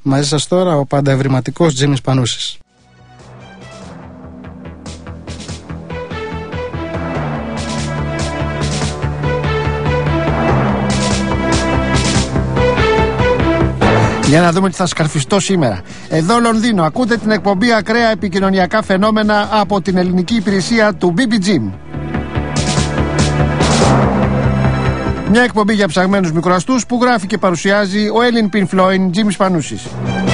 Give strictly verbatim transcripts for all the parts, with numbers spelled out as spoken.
Μαζί σας τώρα ο πάντα ευρηματικός Τζίμις Πανούσης. Για να δούμε τι θα σκαρφιστώ σήμερα. Εδώ Λονδίνο, ακούτε την εκπομπή Ακραία Επικοινωνιακά Φαινόμενα από την ελληνική υπηρεσία του μπι μπι τζι. Μια εκπομπή για ψαγμένους μικροαστούς που γράφει και παρουσιάζει ο Έλλην Πινφλόιν Τζίμις Πανούσης.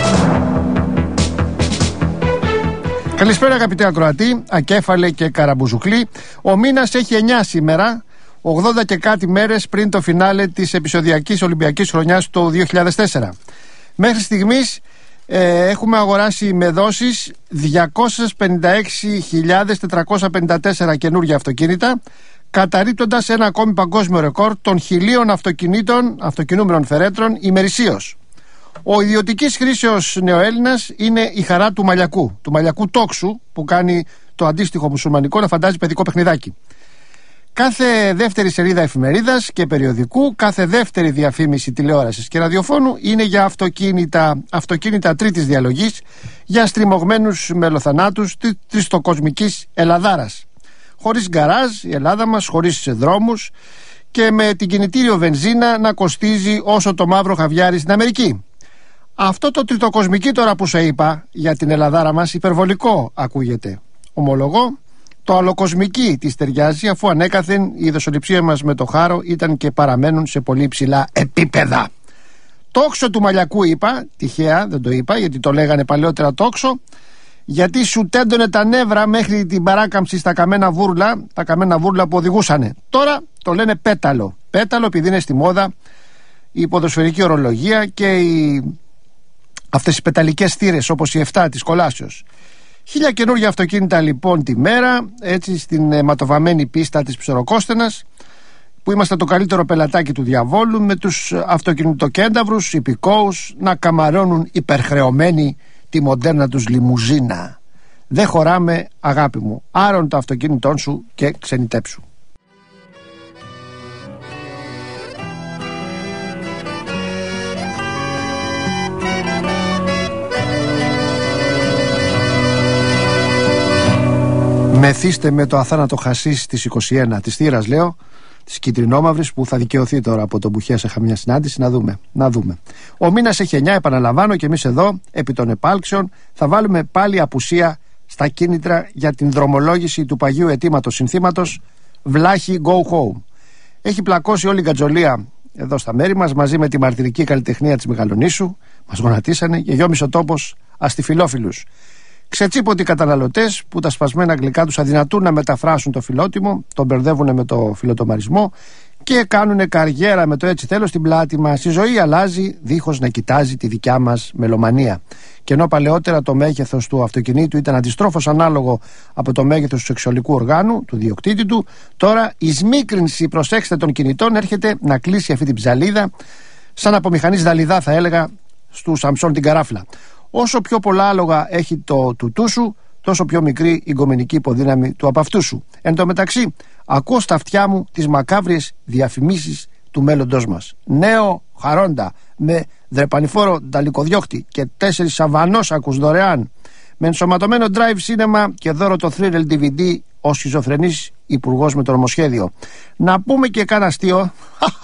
Καλησπέρα αγαπητέ ακροατή, ακέφαλε και καραμπουζουκλή. Ο μήνας έχει εννιά σήμερα, ογδόντα και κάτι μέρες πριν το φινάλε της επεισοδιακής Ολυμπιακής χρονιάς το δύο χιλιάδες τέσσερα. Μέχρι στιγμής ε, έχουμε αγοράσει με δόσεις διακόσιες πενήντα έξι χιλιάδες τετρακόσια πενήντα τέσσερα καινούργια αυτοκίνητα, καταρρίπτοντας ένα ακόμη παγκόσμιο ρεκόρ των χιλίων αυτοκινήτων, αυτοκινούμενων φερέτρων ημερησίως. Ο ιδιωτικής χρήσεως νεοέλληνας είναι η χαρά του μαλλιακού, του μαλλιακού τόξου που κάνει το αντίστοιχο μουσουλμανικό να φαντάζει παιδικό παιχνιδάκι. Κάθε δεύτερη σελίδα εφημερίδας και περιοδικού, κάθε δεύτερη διαφήμιση τηλεόρασης και ραδιοφώνου είναι για αυτοκίνητα, αυτοκίνητα τρίτης διαλογής, για στριμωγμένους μελοθανάτους της τριστοκοσμικής Ελλαδάρας. Χωρίς γκαράζ η Ελλάδα μας, χωρίς δρόμους και με την κινητήριο βενζίνα να κοστίζει όσο το μαύρο χαβιάρι στην Αμερική. Αυτό το τριτοκοσμική τώρα που σε είπα για την Ελλαδάρα μας υπερβολικό ακούγεται. Ομολογώ, το αλλοκοσμική της ταιριάζει, αφού ανέκαθεν η δοσοληψία μας με το χάρο ήταν και παραμένουν σε πολύ ψηλά επίπεδα. Τόξο του μαλλιακού είπα, τυχαία δεν το είπα γιατί το λέγανε παλαιότερα τόξο, γιατί σου τέντωνε τα νεύρα μέχρι την παράκαμψη στα καμένα βούρλα, τα καμένα βούρλα που οδηγούσανε. Τώρα το λένε πέταλο. Πέταλο επειδή είναι στη μόδα η ποδοσφαιρική ορολογία και οι... αυτές οι πεταλικές θύρες όπως η εφτά της Κολάσεως. Χίλια καινούργια αυτοκίνητα λοιπόν τη μέρα, έτσι στην αιματοβαμμένη πίστα της Ψωροκόστενας, που είμαστε το καλύτερο πελατάκι του διαβόλου, με τους αυτοκινητοκένταυρους υπηκόους να καμαρώνουν υπερχρεωμένοι τη μοντέρνα τους λιμουζίνα. Δεν χωράμε αγάπη μου, άρον το αυτοκίνητόν σου και ξενιτέψου. Μεθύστε με το αθάνατο χασίς της είκοσι ένα της θύρας, λέω, της κυτρινόμαυρης, που θα δικαιωθεί τώρα από τον Μπουχές. Είχα μια συνάντηση, να δούμε, να δούμε. Ο μήνας έχει εννιά, επαναλαμβάνω, και εμείς εδώ επί των επάλξεων θα βάλουμε πάλι απουσία στα κίνητρα για την δρομολόγηση του παγίου αιτήματος συνθήματος Βλάχη Go Home. Έχει πλακώσει όλη η γκατζολία εδώ στα μέρη μας, μαζί με τη μαρτυρική καλλιτεχνία της Μεγαλονήσου. Μας γονατίσανε και γιόμισε ο τόπος αστιφιλόφιλους. Ξετσίποτοι καταναλωτές που τα σπασμένα αγγλικά τους αδυνατούν να μεταφράσουν το φιλότιμο, τον μπερδεύουν με το φιλοτομαρισμό και κάνουν καριέρα με το έτσι θέλω στην πλάτη μας. Η ζωή αλλάζει δίχως να κοιτάζει τη δικιά μας μελομανία. Και ενώ παλαιότερα το μέγεθος του αυτοκινήτου ήταν αντιστρόφως ανάλογο από το μέγεθος του σεξουαλικού οργάνου, του διοκτήτη του, τώρα η σμίκρινση, προσέξτε, των κινητών έρχεται να κλείσει αυτή την ψαλίδα, σαν από μηχανής δαλιδά θα έλεγα, στου Σαμψόν την καράφλα. Όσο πιο πολλά άλογα έχει το τουτού σου, τόσο πιο μικρή η γκομενική υποδύναμη του απαυτού σου. Εν τω μεταξύ, ακούω στα αυτιά μου τις μακάβριες διαφημίσεις του μέλλοντός μας. Νέο χαρόντα με δρεπανηφόρο νταλικοδιώκτη και τέσσερις σαβανόσακους δωρεάν, με ενσωματωμένο drive cinema και δώρο το θρίλερ ντι βι ντι ο σχιζοφρενής υπουργός με το νομοσχέδιο. Να πούμε και κάνα αστείο,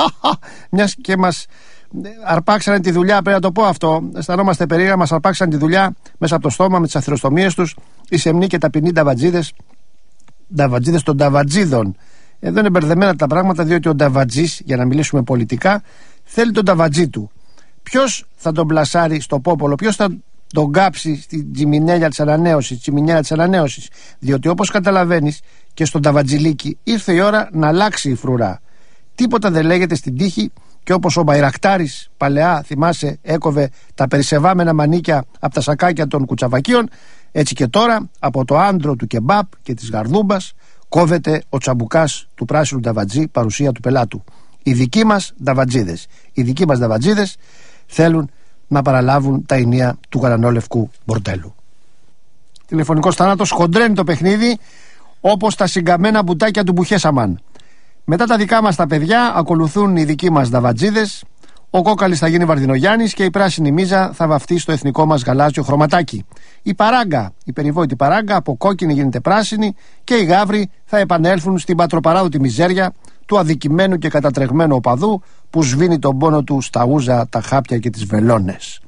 μιας και μας αρπάξανε τη δουλειά, πρέπει να το πω αυτό. Αισθανόμαστε περίεργα, μας αρπάξανε τη δουλειά μέσα από το στόμα με τις αθυροστομίες τους οι σεμνοί και ταπεινοί νταβατζίδες, νταβατζίδες των νταβατζίδων. Εδώ είναι μπερδεμένα τα πράγματα, διότι ο νταβατζής, για να μιλήσουμε πολιτικά, θέλει τον νταβατζή του. Ποιος θα τον πλασάρει στο πόπολο, ποιος θα τον κάψει στην τσιμινέλια της ανανέωσης, τσιμινέλια της ανανέωσης. Διότι όπως καταλαβαίνεις και στον νταβατζιλίκι ήρθε η ώρα να αλλάξει η φρουρά. Τίποτα δεν λέγεται στην τύχη. Και όπως ο Μπαϊρακτάρης παλαιά, θυμάσαι, έκοβε τα περισσευάμενα μανίκια από τα σακάκια των κουτσαβακίων, έτσι και τώρα από το άντρο του κεμπάπ και της γαρδούμπας κόβεται ο τσαμπουκάς του πράσινου νταβατζή, παρουσία του πελάτου. Οι δικοί μας νταβατζίδες, οι δικοί μας νταβατζίδες θέλουν να παραλάβουν τα ενία του γαλανόλευκου μπορτέλου. Τηλεφωνικός θάνατος, χοντρένει το παιχνίδι όπως τα συγκαμμένα μπουτάκια του Μπουχές Αμάν. Μετά τα δικά μας τα παιδιά ακολουθούν οι δικοί μας νταβατζίδες, Ο κόκαλης θα γίνει Βαρδινογιάννης και η πράσινη μίζα θα βαφτεί στο εθνικό μας γαλάζιο χρωματάκι. Η παράγκα, η περιβόητη παράγκα, από κόκκινη γίνεται πράσινη και οι γάβροι θα επανέλθουν στην πατροπαράδοτη μιζέρια του αδικημένου και κατατρεγμένου οπαδού που σβήνει τον πόνο του στα ούζα, τα χάπια και τις βελόνες.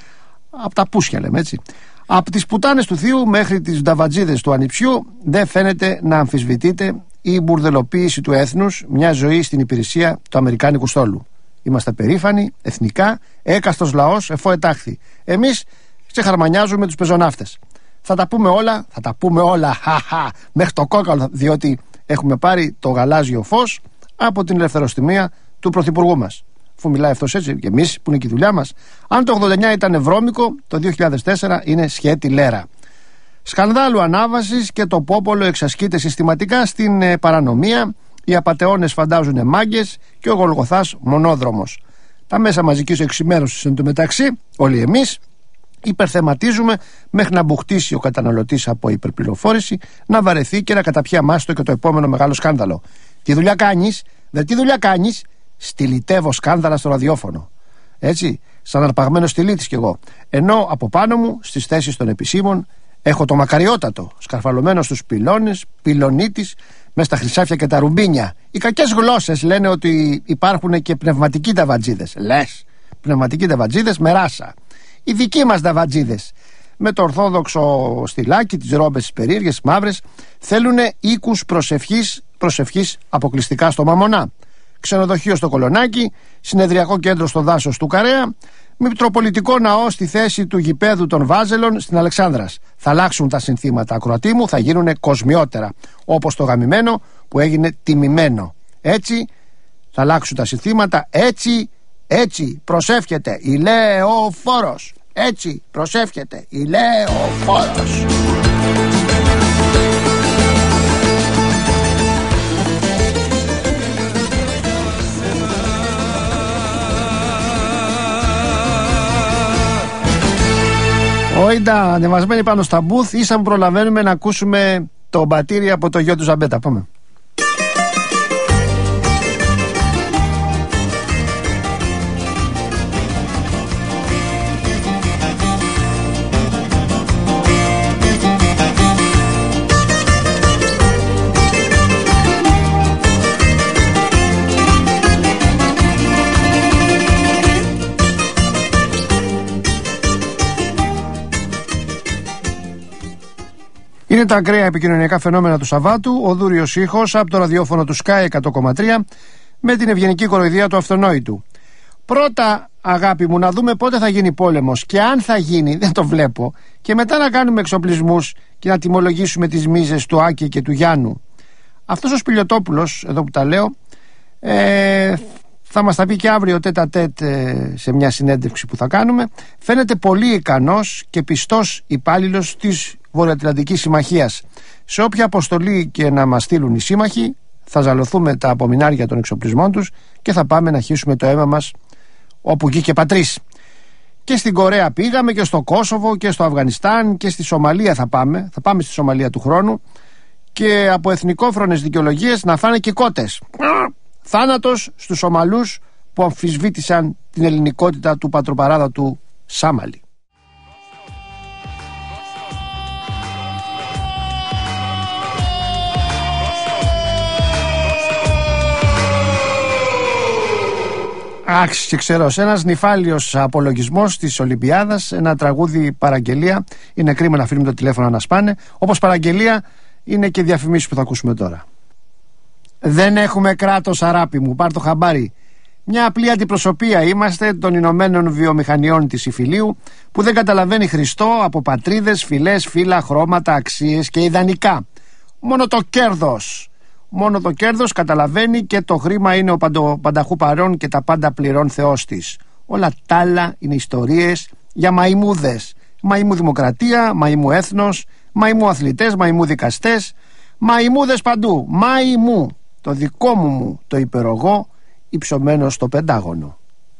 Από τα πούσια λέμε, έτσι. Από τις πουτάνες του θείου μέχρι τις νταβατζίδες του ανιψιού δεν φαίνεται να αμφισβητείται η μπουρδελοποίηση του έθνους, μια ζωή στην υπηρεσία του αμερικάνικου στόλου. Είμαστε περήφανοι, εθνικά, έκαστος λαός, εφό ετάχθη. Εμείς ξεχαρμανιάζουμε τους πεζοναύτες. Θα τα πούμε όλα, θα τα πούμε όλα, χαχα, μέχρι το κόκαλο, διότι έχουμε πάρει το γαλάζιο φως από την ελευθεροστιμία του πρωθυπουργού μας. Αφού μιλάει αυτός έτσι, και εμείς που είναι και η δουλειά μας. Αν το ογδόντα εννιά ήταν βρώμικο, το δύο χιλιάδες τέσσερα είναι σχέτη λέρα. Σκανδάλου ανάβασης και το πόπολο εξασκείται συστηματικά στην ε, παρανομία. Οι απατεώνες φαντάζουν μάγκες και ο Γολγοθάς μονόδρομος. Τα μέσα μαζικής εξημέρωσης εν τω μεταξύ, όλοι εμείς, υπερθεματίζουμε μέχρι να μπουχτίσει ο καταναλωτής από υπερπληροφόρηση, να βαρεθεί και να καταπιεί αμάστο και το επόμενο μεγάλο σκάνδαλο. Τι δουλειά κάνεις, δε τι δουλειά κάνεις, στυλιτεύω σκάνδαλα στο ραδιόφωνο. Έτσι, σαν αρπαγμένο στυλίτης κι εγώ. Ενώ από πάνω μου, στις θέσεις των επισήμων, έχω το μακαριότατο, σκαρφαλωμένο στους πυλώνες, πυλωνίτης, μες στα χρυσάφια και τα ρουμπίνια. Οι κακές γλώσσες λένε ότι υπάρχουν και πνευματικοί ταβατζίδες. Λες, πνευματικοί ταβατζίδες με ράσα. Οι δικοί μας ταβατζίδες, με το ορθόδοξο στυλάκι, τις ρόμπες τις περίεργες, μαύρες, θέλουν οίκους προσευχής, προσευχής αποκλειστικά στο Μαμονά. Ξενοδοχείο στο Κολονάκι, συνεδριακό κέντρο στο δάσος του Καρέα, μητροπολιτικό ναό στη θέση του γηπέδου των Βάζελων στην Αλεξάνδρας. Θα αλλάξουν τα συνθήματα, ακροατή μου, θα γίνουν κοσμιότερα, όπως το γαμημένο που έγινε τιμημένο. Έτσι θα αλλάξουν τα συνθήματα, έτσι, έτσι προσεύχεται η Λεωφόρος. Έτσι προσεύχεται η Λεωφόρος. Όιντα, ανεβασμένοι πάνω στα μπουθ, ίσα που προλαβαίνουμε να ακούσουμε το μπατήρι από το γιο του Ζαμπέτα. Πάμε. Είναι τα ακραία επικοινωνιακά φαινόμενα του Σαββάτου, ο δούριος ήχος από το ραδιόφωνο του Sky εκατό κόμμα τρία με την ευγενική κοροϊδία του αυτονόητου. Πρώτα, αγάπη μου, να δούμε πότε θα γίνει πόλεμος και αν θα γίνει, δεν το βλέπω, και μετά να κάνουμε εξοπλισμούς και να τιμολογήσουμε τις μίζες του Άκη και του Γιάννου. Αυτός ο Σπηλιοτόπουλος, εδώ που τα λέω, ε, θα μας τα πει και αύριο τέτα τέτ ε, σε μια συνέντευξη που θα κάνουμε. Φαίνεται πολύ ικανός και πιστός υπάλληλος της Βορειοατλαντικής Συμμαχίας. Σε όποια αποστολή και να μας στείλουν οι σύμμαχοι, θα ζαλωθούμε τα απομεινάρια των εξοπλισμών τους και θα πάμε να χύσουμε το αίμα μας όπου γη και πατρίς. Και στην Κορέα πήγαμε και στο Κόσοβο και στο Αφγανιστάν και στη Σομαλία θα πάμε. Θα πάμε στη Σομαλία του χρόνου και από εθνικόφρονες δικαιολογίες να φάνε και κότες. Θάνατος στους Σομαλούς που αμφισβήτησαν την ελληνικότητα του πατροπαράδα του Σάμαλη. Άξι και ξέρω, ένας νυφάλιος απολογισμός της Ολυμπιάδας, ένα τραγούδι παραγγελία. Είναι κρίμα να αφήνουμε το τηλέφωνο να σπάνε. Όπως παραγγελία είναι και διαφημίσεις που θα ακούσουμε τώρα. Δεν έχουμε κράτος, αράπη μου, πάρ' το χαμπάρι. Μια απλή αντιπροσωπεία είμαστε των Ηνωμένων Βιομηχανιών της Ιφιλίου, που δεν καταλαβαίνει Χριστό από πατρίδες, φυλές, φύλλα, χρώματα, αξίες και ιδανικά. Μόνο το κέρδος. Μόνο το κέρδος καταλαβαίνει και το χρήμα είναι ο παντο, πανταχού παρών και τα πάντα πληρών Θεός της. Όλα τα άλλα είναι ιστορίες για μαϊμούδες. Μαϊμού δημοκρατία, μαϊμού έθνος, μαϊμού αθλητές, μαϊμού δικαστές, μαϊμούδες παντού. Μαϊμού. Το δικό μου μου το υπερογώ υψωμένο στο Πεντάγωνο.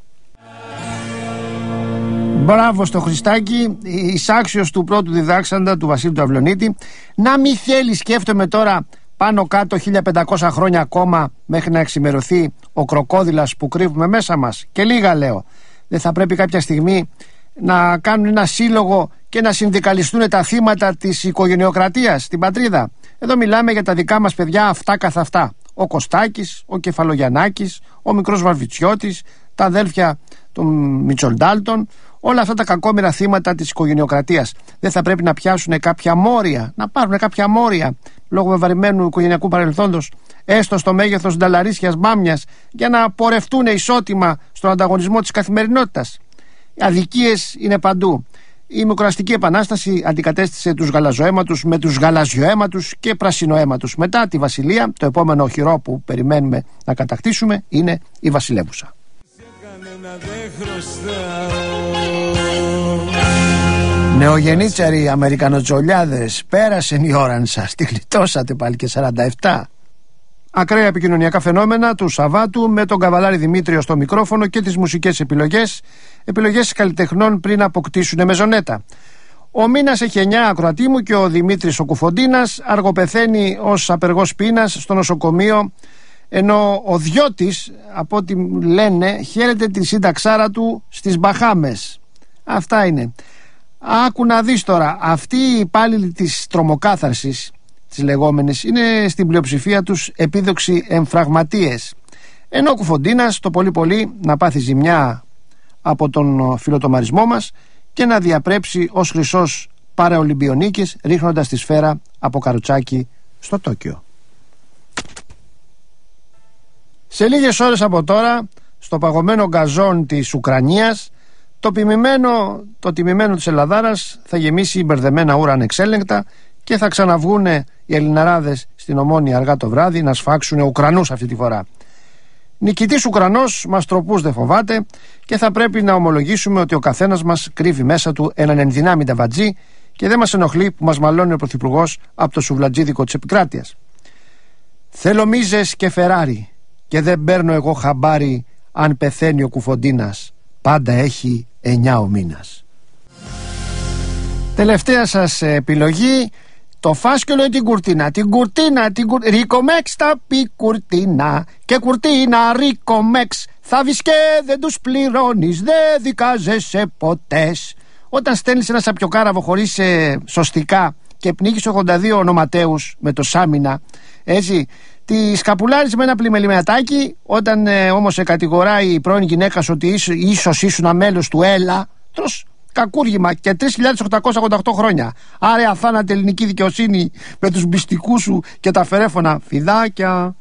Μπράβο στο Χριστάκι, εισάξιος του πρώτου διδάξαντα του Βασίλη του Αυλονίτη. Να μη θέλει, σκέφτομαι τώρα, πάνω κάτω χίλια πεντακόσια χρόνια ακόμα μέχρι να εξημερωθεί ο κροκόδιλας που κρύβουμε μέσα μας? Και λίγα λέω. Δεν θα πρέπει κάποια στιγμή να κάνουν ένα σύλλογο και να συνδικαλιστούν τα θύματα της οικογενειοκρατίας στην πατρίδα? Εδώ μιλάμε για τα δικά μας παιδιά αυτά καθ' αυτά. Ο Κωστάκης, ο Κεφαλογιαννάκης, ο μικρός Βαρβιτσιώτης, τα αδέλφια των Μιτσολντάλτον, όλα αυτά τα κακόμοιρα θύματα της οικογενειοκρατίας. Δεν θα πρέπει να πιάσουν κάποια μόρια, να πάρουν κάποια μόρια λόγω βεβαρημένου οικογενειακού παρελθόντος, έστω στο μέγεθος νταλαρίσιας μπάμιας, για να πορευτούν ισότιμα στον ανταγωνισμό της καθημερινότητας? Οι αδικίες είναι παντού. Η Μικρασιατική Επανάσταση αντικατέστησε τους γαλαζοαίματους με τους γαλαζιοαίματους και πρασινοαίματους. Μετά τη Βασιλεία, το επόμενο οχυρό που περιμένουμε να κατακτήσουμε είναι η Βασιλεύουσα. Νεογεννήτσαροι Αμερικανοτσολιάδες, πέρασεν η ώρα σας, τη γλιτώσατε πάλι και σαράντα επτά. Ακραία επικοινωνιακά φαινόμενα του Σαββάτου με τον Καβαλάρη Δημήτριο στο μικρόφωνο και τις μουσικές επιλογές, επιλογές καλλιτεχνών πριν αποκτήσουν μεζονέτα. Ο Μήνας έχει εννιά, ακροατή μου, και ο Δημήτρης ο Κουφοντίνας αργοπεθαίνει ως απεργός πείνας στο νοσοκομείο, ενώ ο Διώτης, από ό,τι λένε, χαίρεται τη σύνταξάρα του στις Μπαχάμες. Αυτά είναι. Άκου να δεις τώρα, αυτοί οι υπάλληλοι της τρομοκάθαρσης, τις λεγόμενες, είναι στην πλειοψηφία τους επίδοξοι εμφραγματίες, ενώ ο Κουφοντίνας το πολύ πολύ να πάθει ζημιά από τον φιλοτομαρισμό μας και να διαπρέψει ως χρυσός παραολυμπιονίκης, ρίχνοντας τη σφαίρα από καροτσάκι στο Τόκιο. Σε λίγες ώρες από τώρα, στο παγωμένο γκαζόν της Ουκρανίας, το τιμημένο, το τιμημένο της Ελλαδάρας θα γεμίσει μπερδεμένα ούρα ανεξέλεγκτα και θα ξαναβγούν οι Ελληναράδες στην Ομόνια αργά το βράδυ να σφάξουν Ουκρανούς αυτή τη φορά. Νικητής Ουκρανός μας τροπούς δεν φοβάται, και θα πρέπει να ομολογήσουμε ότι ο καθένας μας κρύβει μέσα του έναν ενδυνάμει ταβατζή και δεν μας ενοχλεί που μας μαλώνει ο Πρωθυπουργός από το σουβλατζίδικο της επικράτειας. Θέλω μίζες και Φεράρι και δεν παίρνω εγώ χαμπάρι αν πεθαίνει ο Κουφοντίνας. Πάντα έχει εννιά ο μήνας. Τελευταία σας επιλογή, το φάσκελο ή την κουρτίνα? Την κουρτίνα, την κουρτίνα. Ρίκομεξ θα πει κουρτίνα και κουρτίνα ρίκομεξ. Θα βεις και δεν τους πληρώνεις, δεν δικάζεσαι ποτέ. Όταν στέλνεις ένα σαπιοκάραβο χωρίς ε, σωστικά και πνίγεις ογδόντα δύο ονοματέους με το Σάμινα, έτσι, τη σκαπουλάρεις με ένα πλημεληματάκι. Όταν ε, όμως σε κατηγοράει η πρώην γυναίκα σου ότι ίσως, ίσως ήσουν μέλος του ΕΛΑ, τρως κακούργημα και τρεις χιλιάδες οκτακόσια ογδόντα οκτώ χρόνια. Άρα αθάνατη ελληνική δικαιοσύνη με τους μπιστικούς σου και τα φερέφωνα. Φιδάκια.